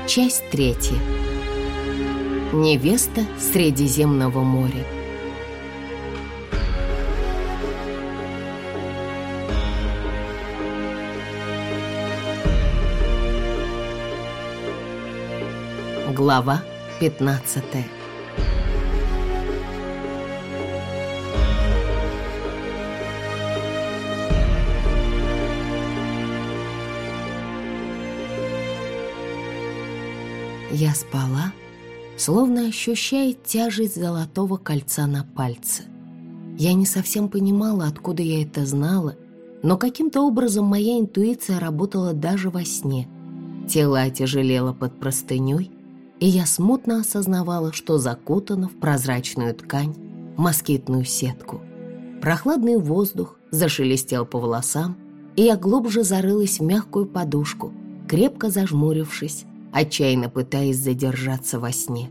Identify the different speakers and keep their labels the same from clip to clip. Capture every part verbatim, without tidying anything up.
Speaker 1: Часть третья. Невеста Средиземного моря. Глава пятнадцатая. Я спала, словно ощущая тяжесть золотого кольца на пальце. Я не совсем понимала, откуда я это знала, но каким-то образом моя интуиция работала даже во сне. Тело отяжелело под простыней, и я смутно осознавала, что закутана в прозрачную ткань, москитную сетку. Прохладный воздух зашелестел по волосам, и я глубже зарылась в мягкую подушку, крепко зажмурившись, отчаянно пытаясь задержаться во сне.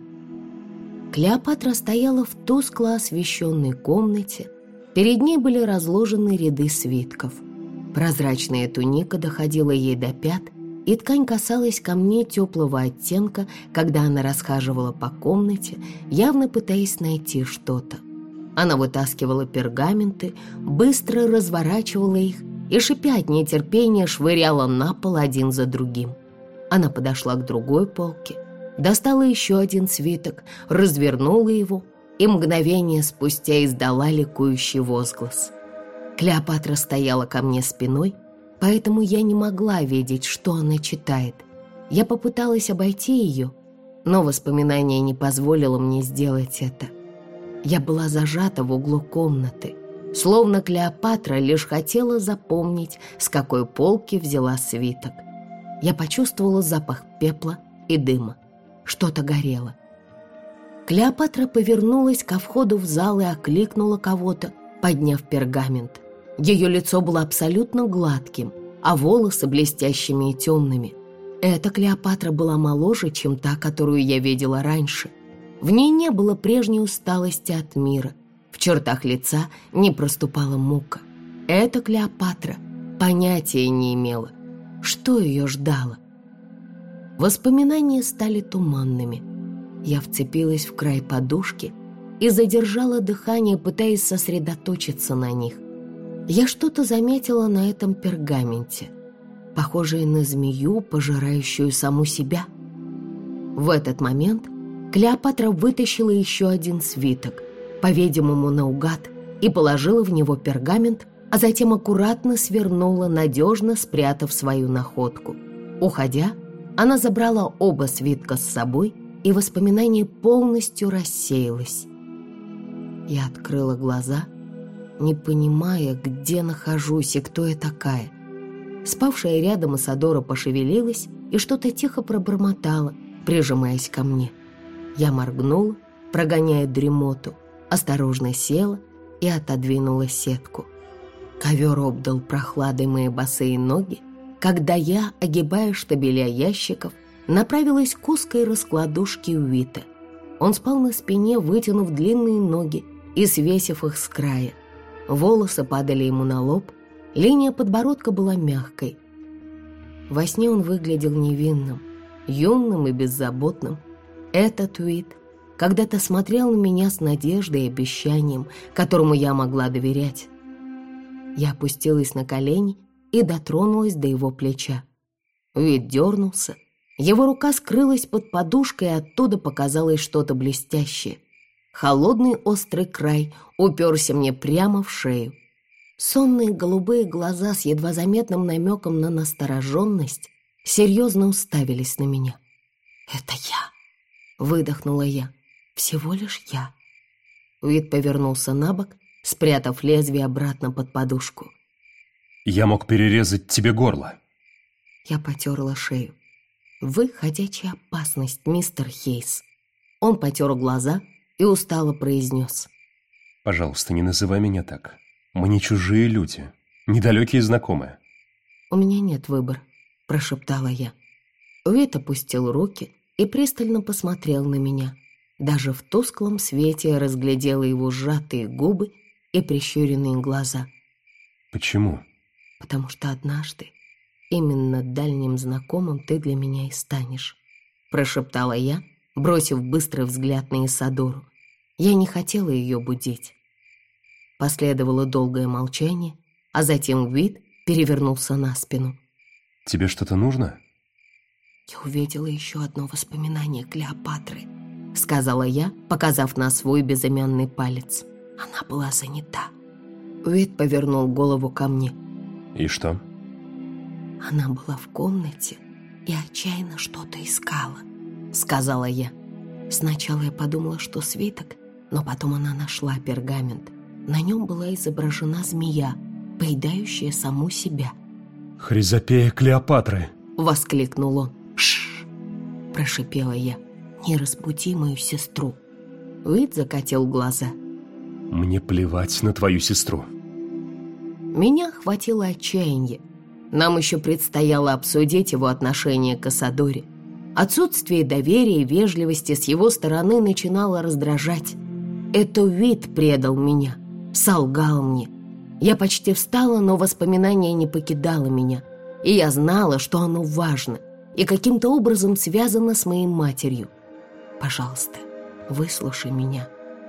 Speaker 1: Клеопатра стояла в тускло освещенной комнате. Перед ней были разложены ряды свитков. Прозрачная туника доходила ей до пят, и ткань касалась камней теплого оттенка, когда она расхаживала по комнате, явно пытаясь найти что-то. Она вытаскивала пергаменты, быстро разворачивала их и, шипя от нетерпения, швыряла на пол один за другим. Она подошла к другой полке, достала еще один свиток, развернула его и мгновение спустя издала ликующий возглас. Клеопатра стояла ко мне спиной, поэтому я не могла видеть, что она читает. Я попыталась обойти ее, но воспоминание не позволило мне сделать это. Я была зажата в углу комнаты, словно Клеопатра лишь хотела запомнить, с какой полки взяла свиток. Я почувствовала запах пепла и дыма. Что-то горело. Клеопатра повернулась ко входу в зал и окликнула кого-то, подняв пергамент. Ее лицо было абсолютно гладким, а волосы блестящими и темными. Эта Клеопатра была моложе, чем та, которую я видела раньше. В ней не было прежней усталости от мира. В чертах лица не проступала мука. Эта Клеопатра понятия не имела, что ее ждало. Воспоминания стали туманными. Я вцепилась в край подушки и задержала дыхание, пытаясь сосредоточиться на них. Я что-то заметила на этом пергаменте, похожее на змею, пожирающую саму себя. В этот момент Клеопатра вытащила еще один свиток, по-видимому, наугад, и положила в него пергамент, а затем аккуратно свернула, надежно спрятав свою находку. Уходя, она забрала оба свитка с собой, и воспоминание полностью рассеялось. Я открыла глаза, не понимая, где нахожусь и кто я такая. Спавшая рядом Исодора пошевелилась и что-то тихо пробормотала, прижимаясь ко мне. Я моргнула, прогоняя дремоту, осторожно села и отодвинула сетку. Ковер обдал прохладой мои босые ноги, когда я, огибая штабеля ящиков, направилась к узкой раскладушке Уита. Он спал на спине, вытянув длинные ноги и свесив их с края. Волосы падали ему на лоб, линия подбородка была мягкой. Во сне он выглядел невинным, юным и беззаботным. Этот Уит когда-то смотрел на меня с надеждой и обещанием, которому я могла доверять. Я опустилась на колени и дотронулась до его плеча. Уит дернулся, его рука скрылась под подушкой, и оттуда показалось что-то блестящее. Холодный острый край уперся мне прямо в шею. Сонные голубые глаза с едва заметным намеком на настороженность серьезно уставились на меня. «Это я!» — выдохнула я. «Всего лишь я!» Уит повернулся на бок, спрятав лезвие обратно под подушку.
Speaker 2: «Я мог перерезать тебе горло».
Speaker 1: Я потерла шею. «Вы ходячая опасность, мистер Хейс». Он потер глаза и устало произнес.
Speaker 2: «Пожалуйста, не называй меня так. Мы не чужие люди, недалекие знакомые».
Speaker 1: «У меня нет выбора», — прошептала я. Уит опустил руки и пристально посмотрел на меня. Даже в тусклом свете я разглядела его сжатые губы и прищуренные глаза.
Speaker 2: «Почему?»
Speaker 1: «Потому что однажды именно дальним знакомым ты для меня и станешь». прошептала я, бросив быстрый взгляд на Исадору. Я не хотела ее будить. Последовало долгое молчание, а затем Уит перевернулся на спину.
Speaker 2: «Тебе что-то нужно?»
Speaker 1: «Я увидела еще одно воспоминание Клеопатры», — сказала я, показав на свой безымянный палец. Она была занята. Уит повернул голову ко мне.
Speaker 2: «И что?»
Speaker 1: «Она была в комнате и отчаянно что-то искала», — сказала я. Сначала я подумала, что свиток, но потом она нашла пергамент. На нем была изображена змея, поедающая саму себя.
Speaker 2: «Хризопея Клеопатры!»
Speaker 1: — воскликнул он. «Шш!» — прошипела я. «Не разбуди мою сестру». Уит закатил глаза.
Speaker 2: «Мне плевать на твою сестру».
Speaker 1: Меня охватило отчаяние. Нам еще предстояло обсудить его отношение к Исадоре. Отсутствие доверия и вежливости с его стороны начинало раздражать. Это Уит предал меня, солгал мне. Я почти встала, но воспоминание не покидало меня. И я знала, что оно важно и каким-то образом связано с моей матерью. «Пожалуйста, выслушай меня».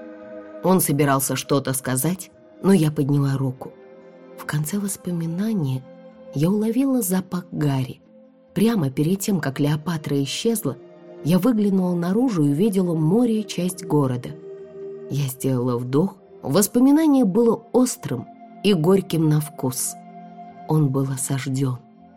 Speaker 1: Он собирался что-то сказать, но я подняла руку. В конце воспоминания я уловила запах гари. Прямо перед тем, как Клеопатра исчезла, я выглянула наружу и увидела море и часть города. Я сделала вдох. Воспоминание было острым и горьким на вкус. Он был осажден.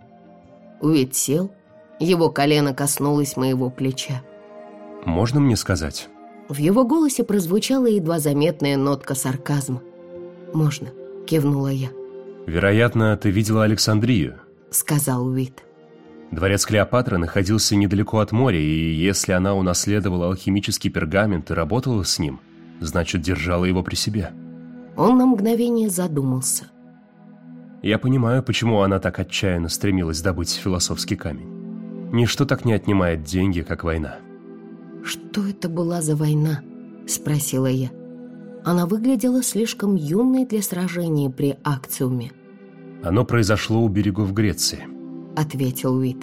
Speaker 1: Уит сел, его колено коснулось моего плеча.
Speaker 2: «Можно мне сказать?»
Speaker 1: В его голосе прозвучала едва заметная нотка сарказма. «Можно», — кивнула я.
Speaker 2: «Вероятно, ты видела Александрию»,
Speaker 1: — сказал Уит.
Speaker 2: «Дворец Клеопатры находился недалеко от моря, и если она унаследовала алхимический пергамент и работала с ним, значит, держала его при себе».
Speaker 1: Он на мгновение задумался.
Speaker 2: «Я понимаю, почему она так отчаянно стремилась добыть философский камень. Ничто так не отнимает деньги, как война».
Speaker 1: «Что это была за война?» — спросила я. Она выглядела слишком юной для сражения при Акциуме.
Speaker 2: «Оно произошло у берегов Греции»,
Speaker 1: — ответил Уит.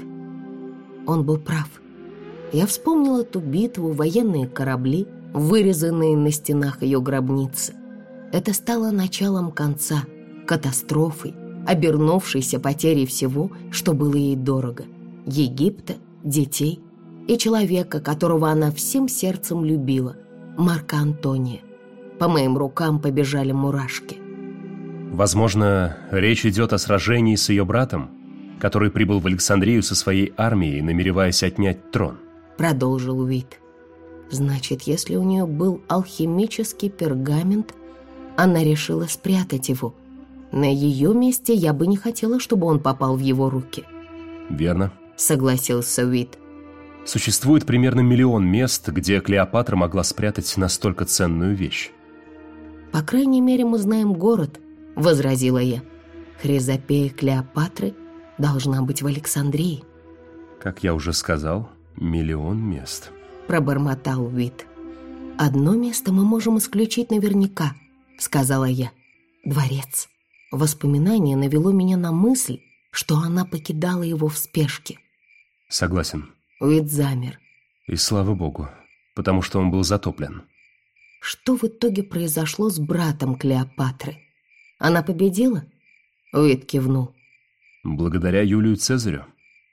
Speaker 1: Он был прав. Я вспомнила ту битву, военные корабли, вырезанные на стенах ее гробницы. Это стало началом конца, катастрофой, обернувшейся потерей всего, что было ей дорого: Египта, детей и человека, которого она всем сердцем любила, Марка Антония. По моим рукам побежали мурашки.
Speaker 2: «Возможно, речь идет о сражении с ее братом, который прибыл в Александрию со своей армией, намереваясь отнять трон», —
Speaker 1: продолжил Уит. «Значит, если у нее был алхимический пергамент, она решила спрятать его. На ее месте я бы не хотела, чтобы он попал в его руки».
Speaker 2: «Верно»,
Speaker 1: — согласился Уит.
Speaker 2: «Существует примерно миллион мест, где Клеопатра могла спрятать настолько ценную вещь».
Speaker 1: «По крайней мере, мы знаем город», — возразила я. «Хризопея Клеопатры должна быть в Александрии».
Speaker 2: «Как я уже сказал, миллион мест»,
Speaker 1: — пробормотал Уит. «Одно место мы можем исключить наверняка», — сказала я. «Дворец». Воспоминание навело меня на мысль, что она покидала его в спешке.
Speaker 2: «Согласен».
Speaker 1: Уит замер.
Speaker 2: «И слава богу, потому что он был затоплен».
Speaker 1: Что в итоге произошло с братом Клеопатры? Она победила? Уит кивнул.
Speaker 2: «Благодаря Юлию Цезарю».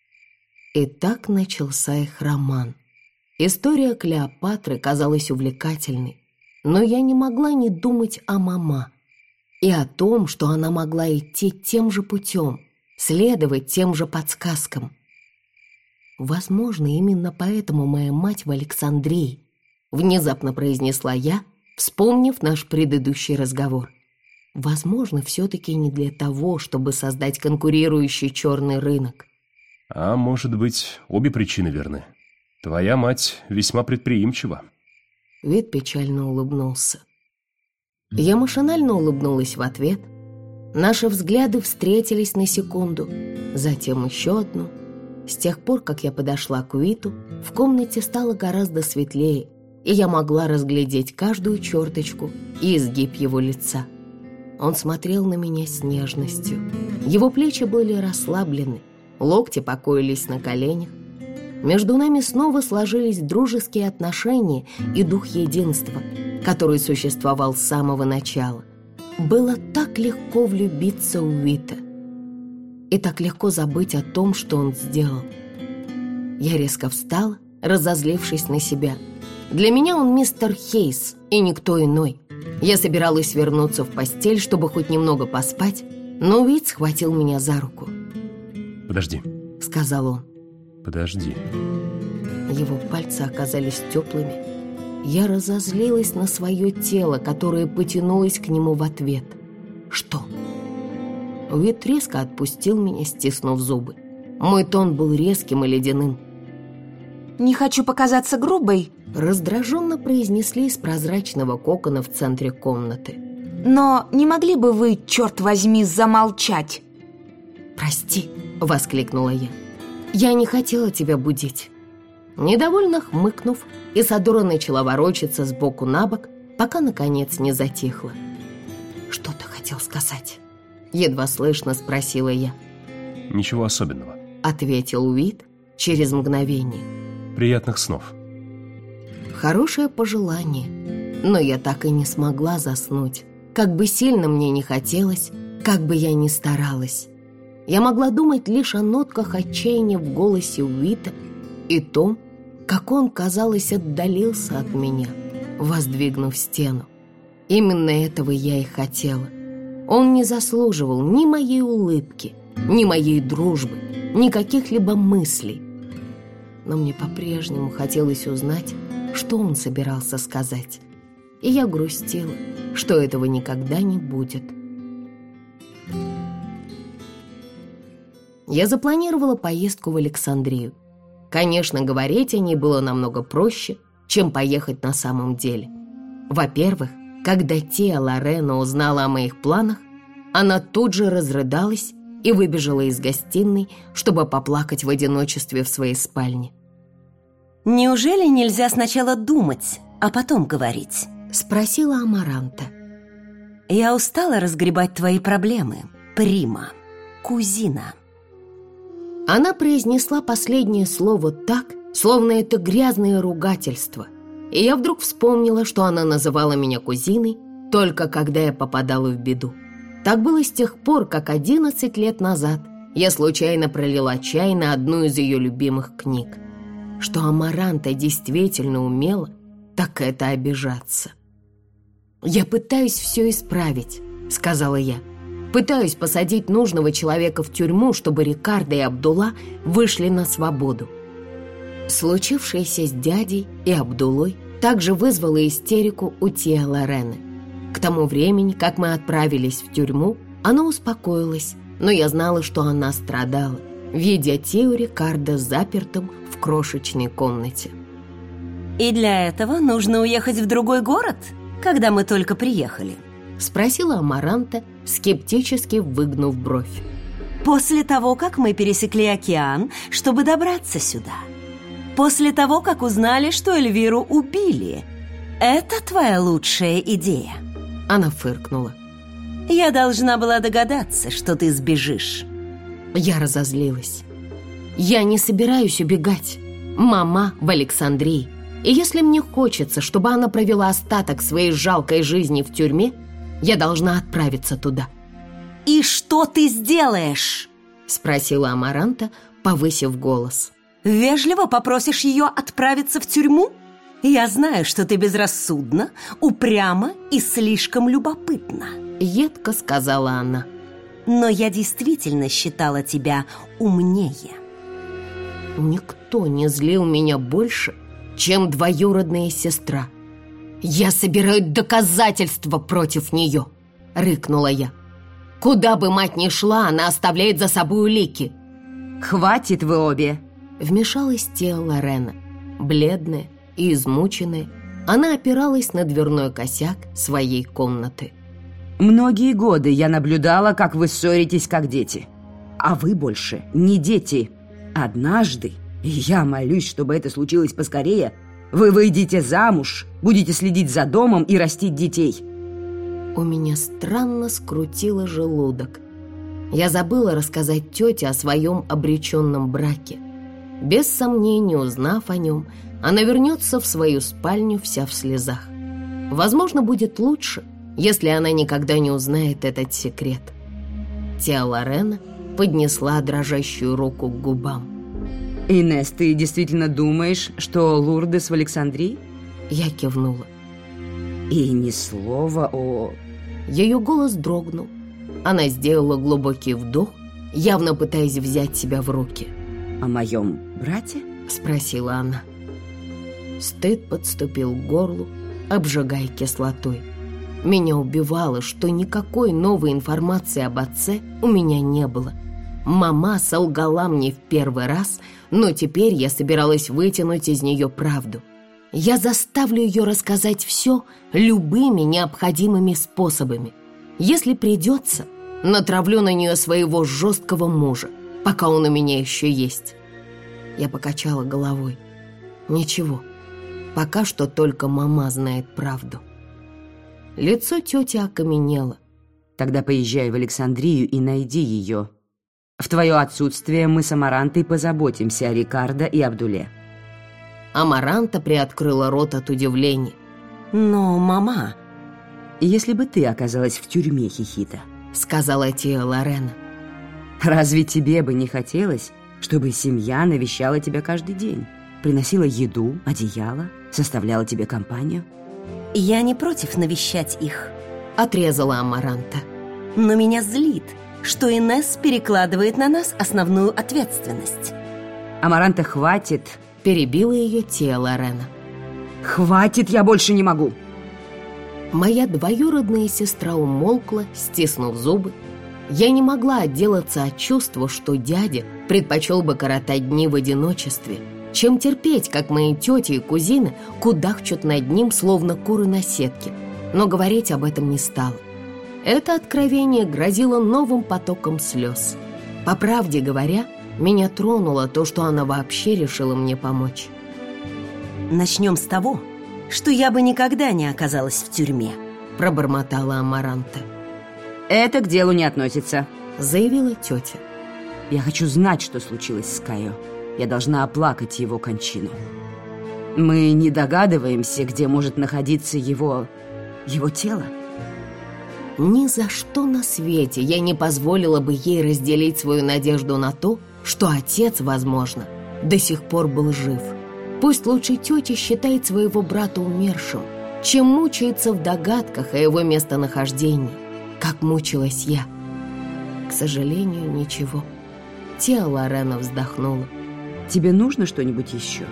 Speaker 1: И так начался их роман. История Клеопатры казалась увлекательной, но я не могла не думать о мама и о том, что она могла идти тем же путем, следовать тем же подсказкам. «Возможно, именно поэтому моя мать в Александрии», — внезапно произнесла я, вспомнив наш предыдущий разговор. «Возможно, все-таки не для того, чтобы создать конкурирующий черный рынок».
Speaker 2: «А может быть, обе причины верны. Твоя мать весьма предприимчива».
Speaker 1: Вид печально улыбнулся. Я машинально улыбнулась в ответ. Наши взгляды встретились на секунду, затем еще одну. С тех пор, как я подошла к Уиту, в комнате стало гораздо светлее, и я могла разглядеть каждую черточку и изгиб его лица. Он смотрел на меня с нежностью. Его плечи были расслаблены, локти покоились на коленях. Между нами снова сложились дружеские отношения и дух единства, который существовал с самого начала. Было так легко влюбиться в Уита и так легко забыть о том, что он сделал. Я резко встала, разозлившись на себя. Для меня он мистер Хейс и никто иной. Я собиралась вернуться в постель, чтобы хоть немного поспать, но Уит схватил меня за руку.
Speaker 2: «Подожди»,
Speaker 1: — сказал он.
Speaker 2: «Подожди».
Speaker 1: Его пальцы оказались теплыми. Я разозлилась на свое тело, которое потянулось к нему в ответ. «Что?» Уит резко отпустил меня, стиснув зубы. Мой тон был резким и ледяным.
Speaker 3: «Не хочу показаться грубой», —
Speaker 1: раздраженно произнесли из прозрачного кокона в центре комнаты.
Speaker 3: «но не могли бы вы, черт возьми, замолчать?»
Speaker 1: «Прости», — воскликнула я. «Я не хотела тебя будить». Недовольно хмыкнув, Исадора начала ворочаться сбоку на бок, пока, наконец, не затихла. «Что ты хотел сказать?» — едва слышно спросила я.
Speaker 2: «Ничего особенного»,
Speaker 1: — ответил Уит через мгновение.
Speaker 2: «Приятных снов».
Speaker 1: Хорошее пожелание, но я так и не смогла заснуть. Как бы сильно мне не хотелось, как бы я ни старалась. Я могла думать лишь о нотках отчаяния в голосе Уита и том, как он, казалось, отдалился от меня, воздвигнув стену. Именно этого я и хотела. Он не заслуживал ни моей улыбки, ни моей дружбы, ни каких-либо мыслей. Но мне по-прежнему хотелось узнать, что он собирался сказать. И я грустила, что этого никогда не будет. Я запланировала поездку в Александрию. Конечно, говорить о ней было намного проще, чем поехать на самом деле. Во-первых, когда Тиа Лорена узнала о моих планах, она тут же разрыдалась и выбежала из гостиной, чтобы поплакать в одиночестве в своей спальне.
Speaker 4: «Неужели нельзя сначала думать, а потом говорить?»
Speaker 1: — спросила Амаранта.
Speaker 4: «Я устала разгребать твои проблемы, Прима, кузина».
Speaker 1: Она произнесла последнее слово так, словно это грязное ругательство. И я вдруг вспомнила, что она называла меня кузиной только когда я попадала в беду. Так было с тех пор, как одиннадцать лет назад я случайно пролила чай на одну из ее любимых книг. Что Амаранта действительно умела, так это обижаться. «Я пытаюсь все исправить», — сказала я. «Пытаюсь посадить нужного человека в тюрьму, чтобы Рикардо и Абдулла вышли на свободу». Случившееся с дядей и Абдуллой также вызвало истерику у Тиа Лорены. К тому времени, как мы отправились в тюрьму, она успокоилась, но я знала, что она страдала, видя Тиу Рикардо запертым в крошечной комнате.
Speaker 4: «И для этого нужно уехать в другой город, когда мы только приехали?»
Speaker 1: — спросила Амаранта, скептически выгнув бровь.
Speaker 4: «После того, как мы пересекли океан, чтобы добраться сюда. После того, как узнали, что Эльвиру убили. Это твоя лучшая идея?»
Speaker 1: Она фыркнула.
Speaker 4: «Я должна была догадаться, что ты сбежишь».
Speaker 1: Я разозлилась. «Я не собираюсь убегать. Мама в Александрии. И если мне хочется, чтобы она провела остаток своей жалкой жизни в тюрьме, я должна отправиться туда».
Speaker 4: «И что ты сделаешь?»
Speaker 1: — спросила Амаранта, повысив голос.
Speaker 4: «Вежливо попросишь ее отправиться в тюрьму? Я знаю, что ты безрассудна, упряма и слишком любопытна»,
Speaker 1: — едко сказала она.
Speaker 4: «Но я действительно считала тебя умнее».
Speaker 1: Никто не злил меня больше, чем двоюродная сестра. «Я собираю доказательства против нее», — рыкнула я. «Куда бы мать ни шла, она оставляет за собой улики».
Speaker 3: «Хватит вы обе!»
Speaker 1: — вмешалась Тиа Лорена. Бледная и измученная, она опиралась на дверной косяк своей комнаты.
Speaker 3: «Многие годы я наблюдала, как вы ссоритесь, как дети. А вы больше не дети. Однажды, и я молюсь, чтобы это случилось поскорее, вы выйдете замуж, будете следить за домом и растить детей».
Speaker 1: У меня странно скрутило желудок. Я забыла рассказать тете о своем обреченном браке. Без сомнения, узнав о нем, она вернется в свою спальню вся в слезах. Возможно, будет лучше, если она никогда не узнает этот секрет. Тиа Лорена поднесла дрожащую руку к губам.
Speaker 3: Инесс, ты действительно думаешь, что Лурдес в Александрии?
Speaker 1: Я кивнула.
Speaker 3: И ни слова о...
Speaker 1: Ее голос дрогнул. Она сделала глубокий вдох, явно пытаясь взять себя в руки.
Speaker 3: О моем брате?
Speaker 1: Спросила она. Стыд подступил к горлу, обжигая кислотой. Меня убивало, что никакой новой информации об отце у меня не было. Мама солгала мне в первый раз, но теперь я собиралась вытянуть из нее правду. Я заставлю ее рассказать все любыми необходимыми способами. Если придется, натравлю на нее своего жесткого мужа, пока он у меня еще есть. Я покачала головой. Ничего, пока что только мама знает правду. Лицо тети окаменело.
Speaker 3: Тогда поезжай в Александрию и найди ее. В твое отсутствие мы с Амарантой позаботимся о Рикардо и Абдуле.
Speaker 1: Амаранта приоткрыла рот от удивления.
Speaker 4: Но, мама...
Speaker 3: Если бы ты оказалась в тюрьме, Хихита,
Speaker 1: сказала Тиа Лорена,
Speaker 3: разве тебе бы не хотелось, чтобы семья навещала тебя каждый день, приносила еду, одеяло, составляла тебе компанию?
Speaker 4: Я не против навещать их,
Speaker 1: отрезала Амаранта.
Speaker 4: Но меня злит, что Инесс перекладывает на нас основную ответственность.
Speaker 3: Амаранта, хватит,
Speaker 1: перебила ее Тиа Лорена.
Speaker 3: Хватит, я больше не могу.
Speaker 1: Моя двоюродная сестра умолкла, стиснув зубы. Я не могла отделаться от чувства, что дядя предпочел бы коротать дни в одиночестве, чем терпеть, как мои тети и кузины кудахчут над ним, словно куры на сетке. Но говорить об этом не стала. Это откровение грозило новым потоком слез. По правде говоря, меня тронуло то, что она вообще решила мне помочь.
Speaker 4: Начнем с того, что я бы никогда не оказалась в тюрьме,
Speaker 1: пробормотала Амаранта.
Speaker 3: Это к делу не относится,
Speaker 1: заявила тетя.
Speaker 3: Я хочу знать, что случилось с Кайо. Я должна оплакать его кончину. Мы не догадываемся, где может находиться его... его тело.
Speaker 1: Ни за что на свете я не позволила бы ей разделить свою надежду на то, что отец, возможно, до сих пор был жив. Пусть лучше тетя считает своего брата умершим, чем мучается в догадках о его местонахождении, как мучилась я. К сожалению, ничего. Тиа Лорена вздохнула.
Speaker 3: Тебе нужно что-нибудь еще?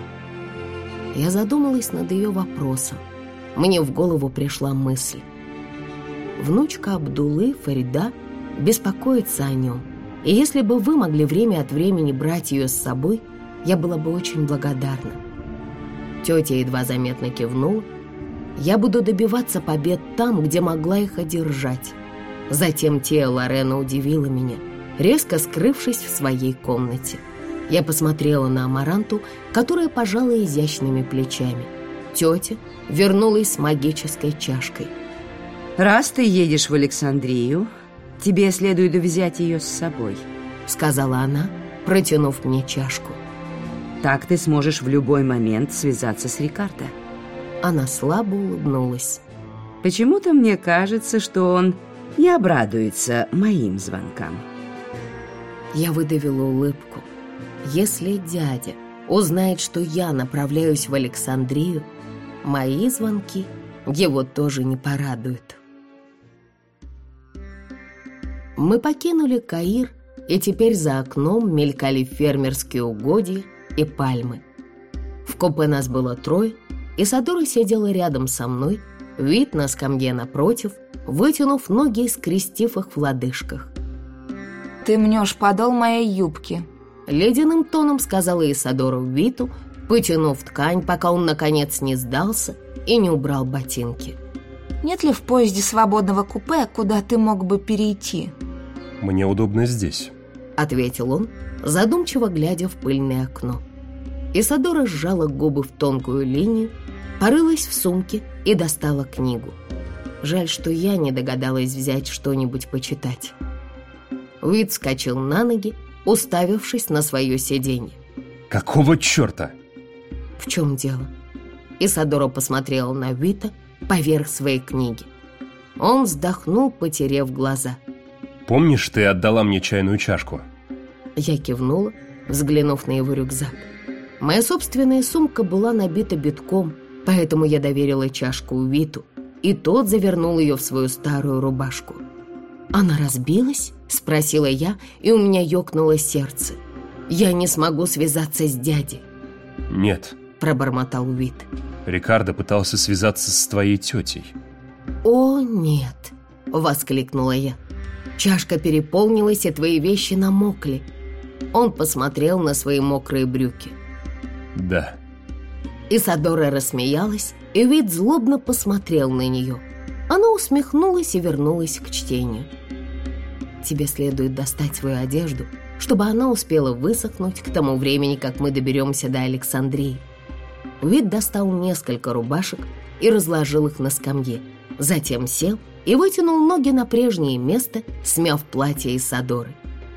Speaker 1: Я задумалась над ее вопросом. Мне в голову пришла мысль. Внучка Абдулы, Фарида, беспокоится о нем. И если бы вы могли время от времени брать ее с собой, я была бы очень благодарна. Тетя едва заметно кивнула. Я буду добиваться побед там, где могла их одержать. Затем Тиа Лорена удивила меня, резко скрывшись в своей комнате. Я посмотрела на Амаранту, которая пожала изящными плечами. Тетя вернулась с магической чашкой.
Speaker 3: «Раз ты едешь в Александрию, тебе следует взять ее с собой», —
Speaker 1: сказала она, протянув мне чашку.
Speaker 3: «Так ты сможешь в любой момент связаться с Рикардо».
Speaker 1: Она слабо улыбнулась.
Speaker 3: «Почему-то мне кажется, что он не обрадуется моим звонкам».
Speaker 1: Я выдавила улыбку. Если дядя узнает, что я направляюсь в Александрию, мои звонки его тоже не порадуют. Мы покинули Каир, и теперь за окном мелькали фермерские угодья и пальмы. В купе нас было трое, Исадора сидела рядом со мной, вид на скамье напротив, вытянув ноги и скрестив их в лодыжках.
Speaker 5: «Ты мнешь подол моей юбки»,
Speaker 1: — ледяным тоном сказала Исадора Виту, потянув ткань, пока он, наконец, не сдался и не убрал ботинки.
Speaker 5: «Нет ли в поезде свободного купе, куда ты мог бы перейти?»
Speaker 2: «Мне удобно здесь»,
Speaker 1: — ответил он, задумчиво глядя в пыльное окно. Исадора сжала губы в тонкую линию, порылась в сумке и достала книгу. Жаль, что я не догадалась взять что-нибудь почитать. Уит вскочил на ноги, уставившись на свое сиденье.
Speaker 2: Какого черта?
Speaker 1: В чем дело? Исадора посмотрела на Уита поверх своей книги. Он вздохнул, потеряв глаза.
Speaker 2: Помнишь, ты отдала мне чайную чашку?
Speaker 1: Я кивнула, взглянув на его рюкзак. Моя собственная сумка была набита битком, поэтому я доверила чашку Уиту, и тот завернул ее в свою старую рубашку. «Она разбилась?» — спросила я, и у меня ёкнуло сердце. «Я не смогу связаться с дядей».
Speaker 2: «Нет»,
Speaker 1: — пробормотал Уит.
Speaker 2: «Рикардо пытался связаться с твоей тетей».
Speaker 1: «О, нет!» — воскликнула я. «Чашка переполнилась, и твои вещи намокли». Он посмотрел на свои мокрые брюки.
Speaker 2: «Да».
Speaker 1: Исадора рассмеялась, и Уит злобно посмотрел на нее. Она усмехнулась и вернулась к чтению. «Тебе следует достать свою одежду, чтобы она успела высохнуть к тому времени, как мы доберемся до Александрии». Уит достал несколько рубашек и разложил их на скамье. Затем сел и вытянул ноги на прежнее место, смяв платье Исадоры.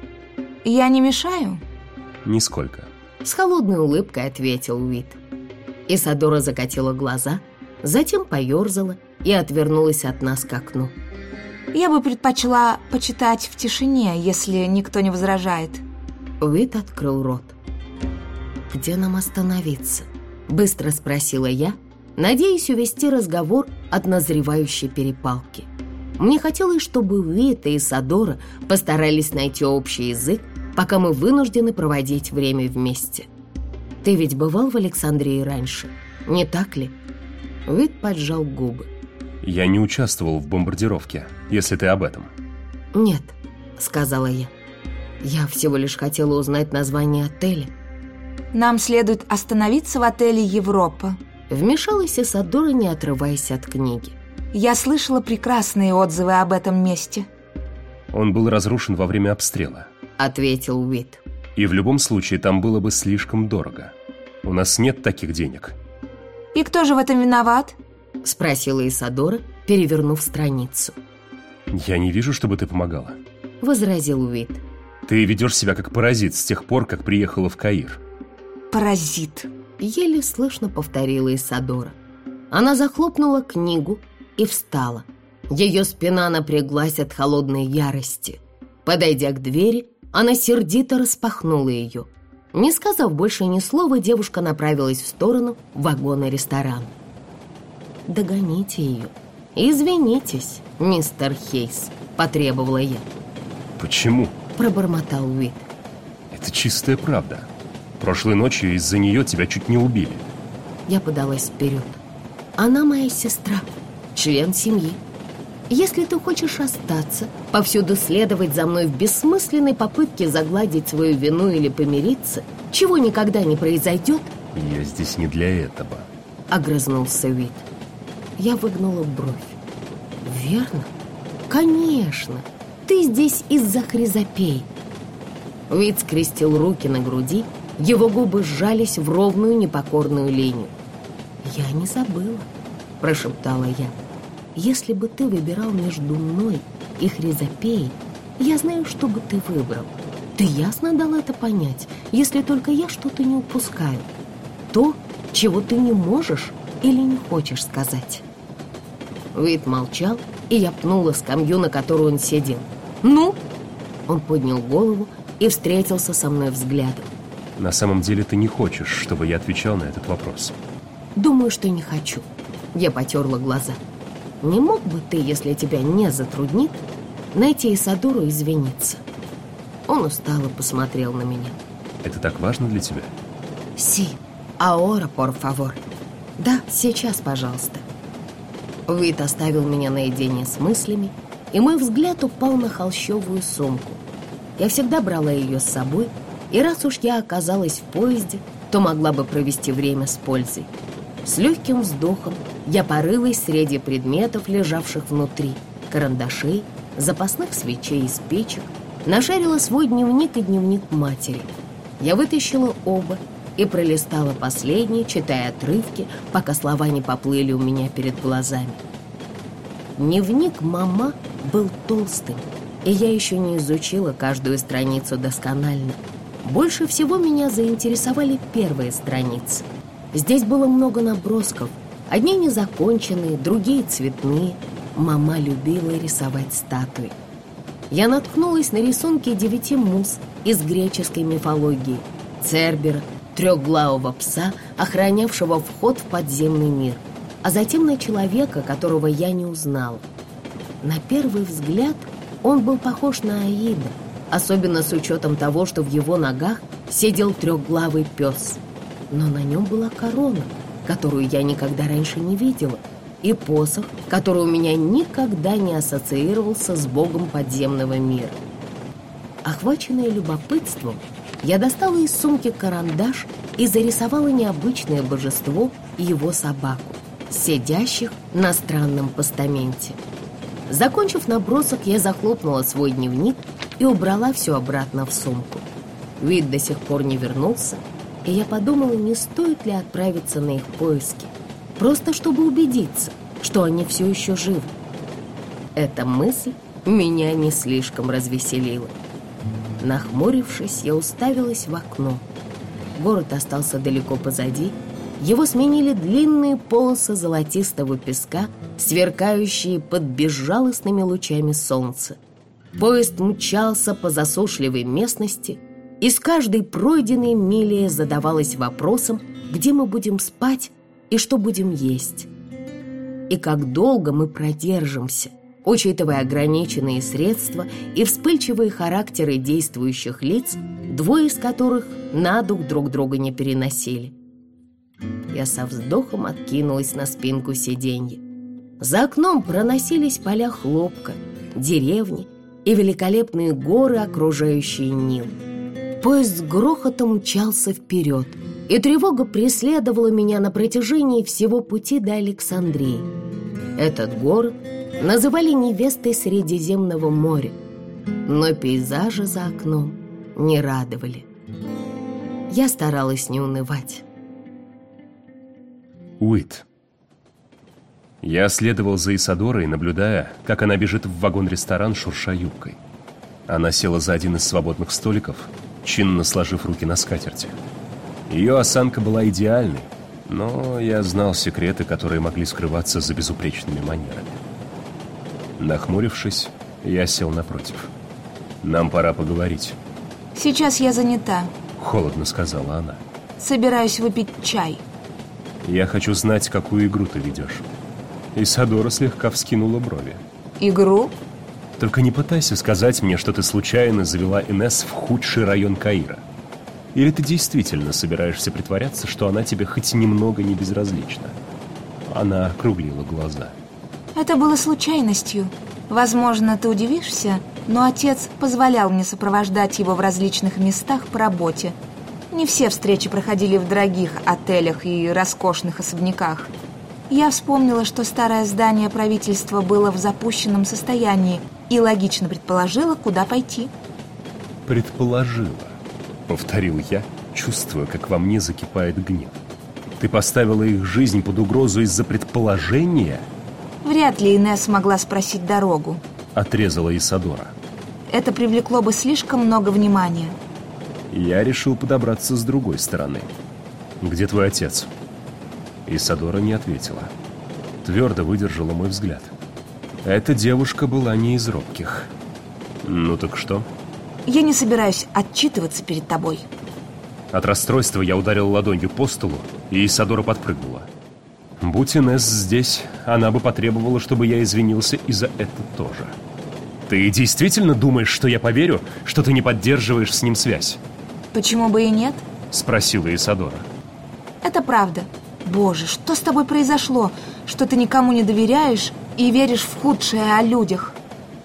Speaker 5: «Я не мешаю?»
Speaker 2: «Нисколько».
Speaker 1: С холодной улыбкой ответил Уит. Исадора закатила глаза, затем поерзала и отвернулась от нас к окну.
Speaker 5: «Я бы предпочла почитать в тишине, если никто не возражает».
Speaker 1: Уит открыл рот. «Где нам остановиться?» — быстро спросила я, надеясь увести разговор от назревающей перепалки. Мне хотелось, чтобы Уит и Исадора постарались найти общий язык, пока мы вынуждены проводить время вместе. «Ты ведь бывал в Александрии раньше, не так ли?» Уит поджал губы.
Speaker 2: «Я не участвовал в бомбардировке, если ты об этом».
Speaker 1: «Нет», — сказала я. «Я всего лишь хотела узнать название отеля».
Speaker 5: «Нам следует остановиться в отеле «Европа».
Speaker 1: Вмешалась Исадора, не отрываясь от книги.
Speaker 5: «Я слышала прекрасные отзывы об этом месте».
Speaker 2: «Он был разрушен во время обстрела»,
Speaker 1: — ответил Уит.
Speaker 2: «И в любом случае там было бы слишком дорого. У нас нет таких денег».
Speaker 5: «И кто же в этом виноват?»
Speaker 1: — спросила Исадора, перевернув страницу.
Speaker 2: «Я не вижу, чтобы ты помогала»,
Speaker 1: — возразил Уит.
Speaker 2: «Ты ведешь себя как паразит с тех пор, как приехала в Каир».
Speaker 5: «Паразит»,
Speaker 1: — еле слышно повторила Исадора. Она захлопнула книгу и встала. Ее спина напряглась от холодной ярости. Подойдя к двери, она сердито распахнула ее. Не сказав больше ни слова, девушка направилась в сторону вагона-ресторана. «Догоните ее. Извинитесь, мистер Хейс», — потребовала я.
Speaker 2: «Почему?»
Speaker 1: — пробормотал Уит.
Speaker 2: «Это чистая правда. Прошлой ночью из-за нее тебя чуть не убили».
Speaker 1: Я подалась вперед. «Она моя сестра, член семьи. Если ты хочешь остаться, повсюду следовать за мной в бессмысленной попытке загладить свою вину или помириться, чего никогда не произойдет...»
Speaker 2: «Я здесь не для этого»,
Speaker 1: — огрызнулся Уит. Я выгнула бровь. «Верно? Конечно! Ты здесь из-за Хризопей». Уит скрестил руки на груди, его губы сжались в ровную непокорную линию. «Я не забыла», — прошептала я. «Если бы ты выбирал между мной и Хризопеей, я знаю, что бы ты выбрал. Ты ясно дал это понять, если только я что-то не упускаю. То, чего ты не можешь или не хочешь сказать». Уит молчал, и я пнула скамью, на которую он сидел. «Ну?» Он поднял голову и встретился со мной взглядом.
Speaker 2: «На самом деле ты не хочешь, чтобы я отвечал на этот вопрос?»
Speaker 1: «Думаю, что не хочу». Я потерла глаза. «Не мог бы ты, если тебя не затруднит, найти Исадору и извиниться?» Он устало посмотрел на меня.
Speaker 2: «Это так важно для тебя?»
Speaker 1: «Си, аора, пор фавор». «Да, сейчас, пожалуйста». Уит оставил меня наедине с мыслями, и мой взгляд упал на холщовую сумку. Я всегда брала ее с собой, и раз уж я оказалась в поезде, то могла бы провести время с пользой. С легким вздохом я порылась среди предметов, лежавших внутри: карандашей, запасных свечей и спичек, нашарила свой дневник и дневник матери. Я вытащила оба и пролистала последний, читая отрывки, пока слова не поплыли у меня перед глазами. Дневник мама был толстым, и я еще не изучила каждую страницу досконально. Больше всего меня заинтересовали первые страницы. Здесь было много набросков. Одни незаконченные, другие цветные. Мама любила рисовать статуи. Я наткнулась на рисунки девяти муз из греческой мифологии: Цербера, трехглавого пса, охранявшего вход в подземный мир, а затем на человека, которого я не узнала. На первый взгляд он был похож на Аида, особенно с учетом того, что в его ногах сидел трехглавый пес. Но на нем была корона, которую я никогда раньше не видела, и посох, который у меня никогда не ассоциировался с богом подземного мира. Охваченная любопытством, я достала из сумки карандаш и зарисовала необычное божество и его собаку, сидящих на странном постаменте. Закончив набросок, я захлопнула свой дневник и убрала все обратно в сумку. Вид до сих пор не вернулся, и я подумала, не стоит ли отправиться на их поиски, просто чтобы убедиться, что они все еще живы. Эта мысль меня не слишком развеселила. Нахмурившись, я уставилась в окно. Город остался далеко позади. Его сменили длинные полосы золотистого песка, сверкающие под безжалостными лучами солнца. Поезд мчался по засушливой местности, и с каждой пройденной мили задавалась вопросом, где мы будем спать и что будем есть. И как долго мы продержимся, учитывая ограниченные средства и вспыльчивые характеры действующих лиц, двое из которых на дух друг друга не переносили. Я со вздохом откинулась на спинку сиденья. За окном проносились поля хлопка, деревни и великолепные горы, окружающие Нил. Поезд с грохотом мчался вперед, и тревога преследовала меня на протяжении всего пути до Александрии. Этот город называли невестой Средиземного моря, но пейзажи за окном не радовали. Я старалась не унывать.
Speaker 2: Уит. Я следовал за Исадорой, наблюдая, как она бежит в вагон-ресторан, шурша юбкой. Она села за один из свободных столиков, чинно сложив руки на скатерти. Ее осанка была идеальной, но я знал секреты, которые могли скрываться за безупречными манерами. Нахмурившись, я сел напротив. «Нам пора поговорить».
Speaker 5: Сейчас я занята.
Speaker 2: Холодно сказала она.
Speaker 5: Собираюсь выпить чай.
Speaker 2: Я хочу знать, какую игру ты ведешь. Исадора слегка вскинула брови.
Speaker 5: Игру?
Speaker 2: Только не пытайся сказать мне, что ты случайно завела Инесс в худший район Каира. Или ты действительно собираешься притворяться, что она тебе хоть немного не безразлична? Она округлила глаза.
Speaker 5: Это было случайностью. Возможно, ты удивишься, но отец позволял мне сопровождать его в различных местах по работе. Не все встречи проходили в дорогих отелях и роскошных особняках. Я вспомнила, что старое здание правительства было в запущенном состоянии, и логично предположила, куда пойти.
Speaker 2: «Предположила», — повторил я, чувствуя, как во мне закипает гнев. «Ты поставила их жизнь под угрозу из-за предположения?»
Speaker 5: Вряд ли Инесс могла спросить дорогу.
Speaker 2: Отрезала Исадора.
Speaker 5: Это привлекло бы слишком много внимания.
Speaker 2: Я решил подобраться с другой стороны. «Где твой отец?» Исадора не ответила. Твердо выдержала мой взгляд. Эта девушка была не из робких. «Ну так что?»
Speaker 5: Я не собираюсь отчитываться перед тобой.
Speaker 2: От расстройства я ударил ладонью по столу, и Исадора подпрыгнула. Будь Инесс здесь, она бы потребовала, чтобы я извинился и за это тоже. «Ты действительно думаешь, что я поверю, что ты не поддерживаешь с ним связь?»
Speaker 5: Почему бы и нет?
Speaker 2: Спросила Исадора.
Speaker 5: Это правда. Боже, что с тобой произошло, что ты никому не доверяешь и веришь в худшее о людях?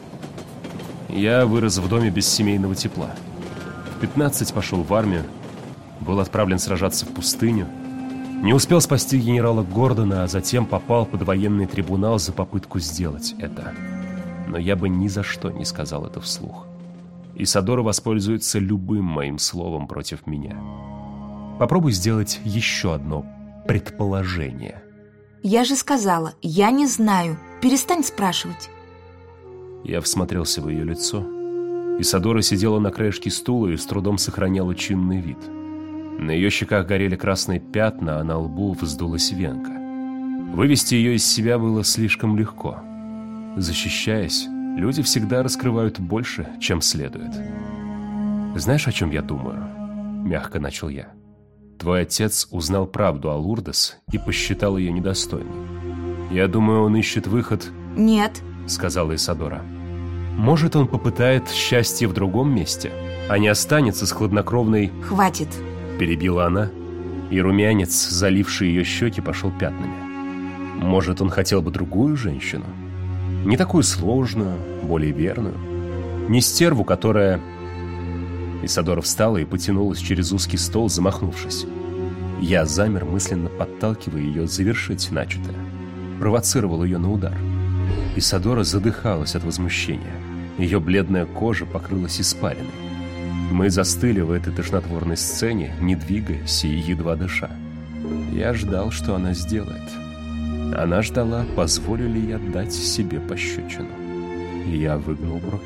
Speaker 2: Я вырос в доме без семейного тепла. В пятнадцать пошел в армию, был отправлен сражаться в пустыню. Не успел спасти генерала Гордона, а затем попал под военный трибунал за попытку сделать это. Но я бы ни за что не сказал это вслух. Исадора воспользуется любым моим словом против меня. Попробуй сделать еще одно предположение.
Speaker 5: Я же сказала, я не знаю. Перестань спрашивать.
Speaker 2: Я всмотрелся в ее лицо Исадора сидела на краешке стула и с трудом сохраняла чинный вид. На ее щеках горели красные пятна, а на лбу вздулась венка. Вывести ее из себя было слишком легко. Защищаясь, люди всегда раскрывают больше, чем следует. «Знаешь, о чем я думаю?» — мягко начал я. «Твой отец узнал правду о Лурдес и посчитал ее недостойной. Я думаю, он ищет выход...»
Speaker 5: «Нет»,
Speaker 2: — сказала Исадора. «Может, он попытает счастье в другом месте, а не останется с хладнокровной...»
Speaker 5: «Хватит»,
Speaker 2: — перебила она, и румянец, заливший ее щеки, пошел пятнами. «Может, он хотел бы другую женщину? Не такую сложную, более верную. Не стерву, которая...» Исадора встала и потянулась через узкий стол, замахнувшись. Я замер, мысленно подталкивая ее завершить начатое. Провоцировал ее на удар. Исадора задыхалась от возмущения. Ее бледная кожа покрылась испариной. Мы застыли в этой тошнотворной сцене, не двигаясь и едва дыша. Я ждал, что она сделает. Она ждала, позволю ли я дать себе пощечину. И я выгнул бровь.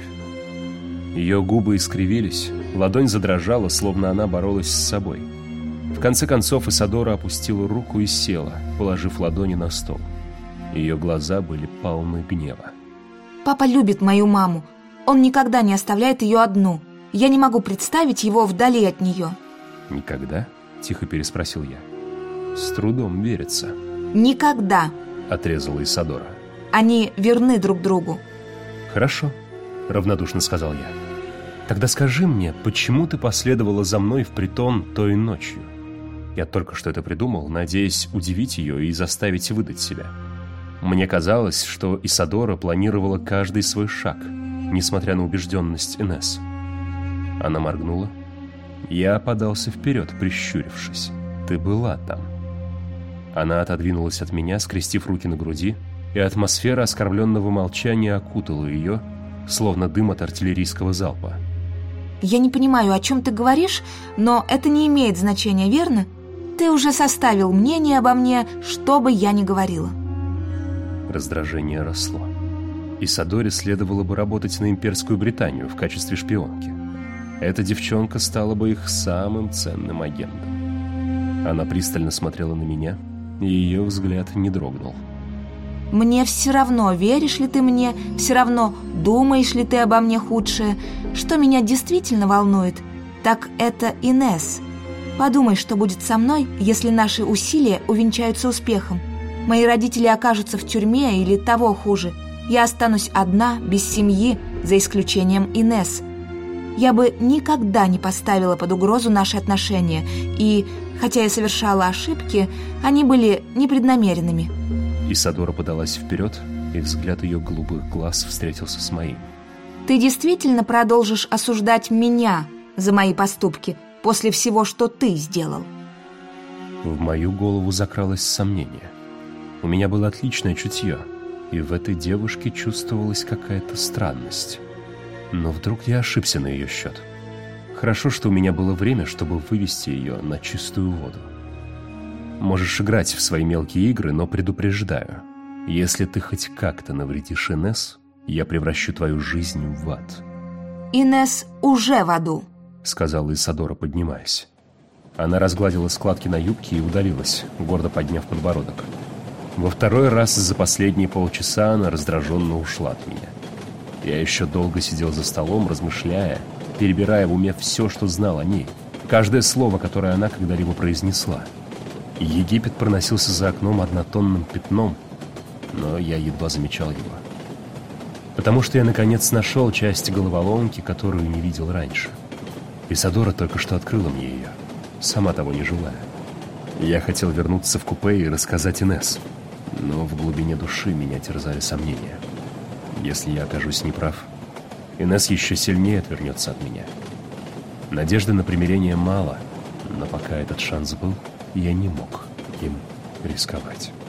Speaker 2: Ее губы искривились, ладонь задрожала, словно она боролась с собой. В конце концов Исадора опустила руку и села, положив ладони на стол. Ее глаза были полны гнева.
Speaker 5: «Папа любит мою маму. Он никогда не оставляет ее одну. Я не могу представить его вдали от нее».
Speaker 2: «Никогда?» — тихо переспросил я. «С трудом верится».
Speaker 5: «Никогда»,
Speaker 2: — отрезала Исадора.
Speaker 5: «Они верны друг другу».
Speaker 2: «Хорошо», — равнодушно сказал я. «Тогда скажи мне, почему ты последовала за мной в притон той ночью? Я только что это придумал, надеясь удивить ее и заставить выдать себя. Мне казалось, что Исадора планировала каждый свой шаг, несмотря на убежденность Инесс». Она моргнула. Я подался вперед, прищурившись. «Ты была там». Она отодвинулась от меня, скрестив руки на груди, и атмосфера оскорбленного молчания окутала ее, словно дым от артиллерийского залпа.
Speaker 5: «Я не понимаю, о чем ты говоришь, но это не имеет значения, верно? Ты уже составил мнение обо мне, что бы я ни говорила».
Speaker 2: Раздражение росло. Исадоре следовало бы работать на имперскую Британию в качестве шпионки. Эта девчонка стала бы их самым ценным агентом. Она пристально смотрела на меня, и ее взгляд не дрогнул.
Speaker 5: «Мне все равно, веришь ли ты мне, все равно, думаешь ли ты обо мне худшее. Что меня действительно волнует, так это Инесс. Подумай, что будет со мной, если наши усилия увенчаются успехом. Мои родители окажутся в тюрьме или того хуже. Я останусь одна, без семьи, за исключением Инесс. Я бы никогда не поставила под угрозу наши отношения, и, хотя я совершала ошибки, они были непреднамеренными».
Speaker 2: Исадора подалась вперед, и взгляд ее голубых глаз встретился с моим.
Speaker 5: «Ты действительно продолжишь осуждать меня за мои поступки после всего, что ты сделал?»
Speaker 2: В мою голову закралось сомнение. У меня было отличное чутье, и в этой девушке чувствовалась какая-то странность. Но вдруг я ошибся на ее счет. Хорошо, что у меня было время, чтобы вывести ее на чистую воду. Можешь играть в свои мелкие игры, но предупреждаю. Если ты хоть как-то навредишь Инесс, я превращу твою жизнь в ад.
Speaker 5: «Инесс уже в аду»,
Speaker 2: — сказала Исадора, поднимаясь. Она разгладила складки на юбке и удалилась, гордо подняв подбородок. Во второй раз за последние полчаса она раздраженно ушла от меня. Я еще долго сидел за столом, размышляя, перебирая в уме все, что знал о ней, каждое слово, которое она когда-либо произнесла. Египет проносился за окном однотонным пятном, но я едва замечал его. Потому что я, наконец, нашел часть головоломки, которую не видел раньше. Исадора только что открыла мне ее, сама того не желая. Я хотел вернуться в купе и рассказать Инесс, но в глубине души меня терзали сомнения. Если я окажусь неправ, Инесс еще сильнее отвернется от меня. Надежды на примирение мало, но пока этот шанс был, я не мог им рисковать.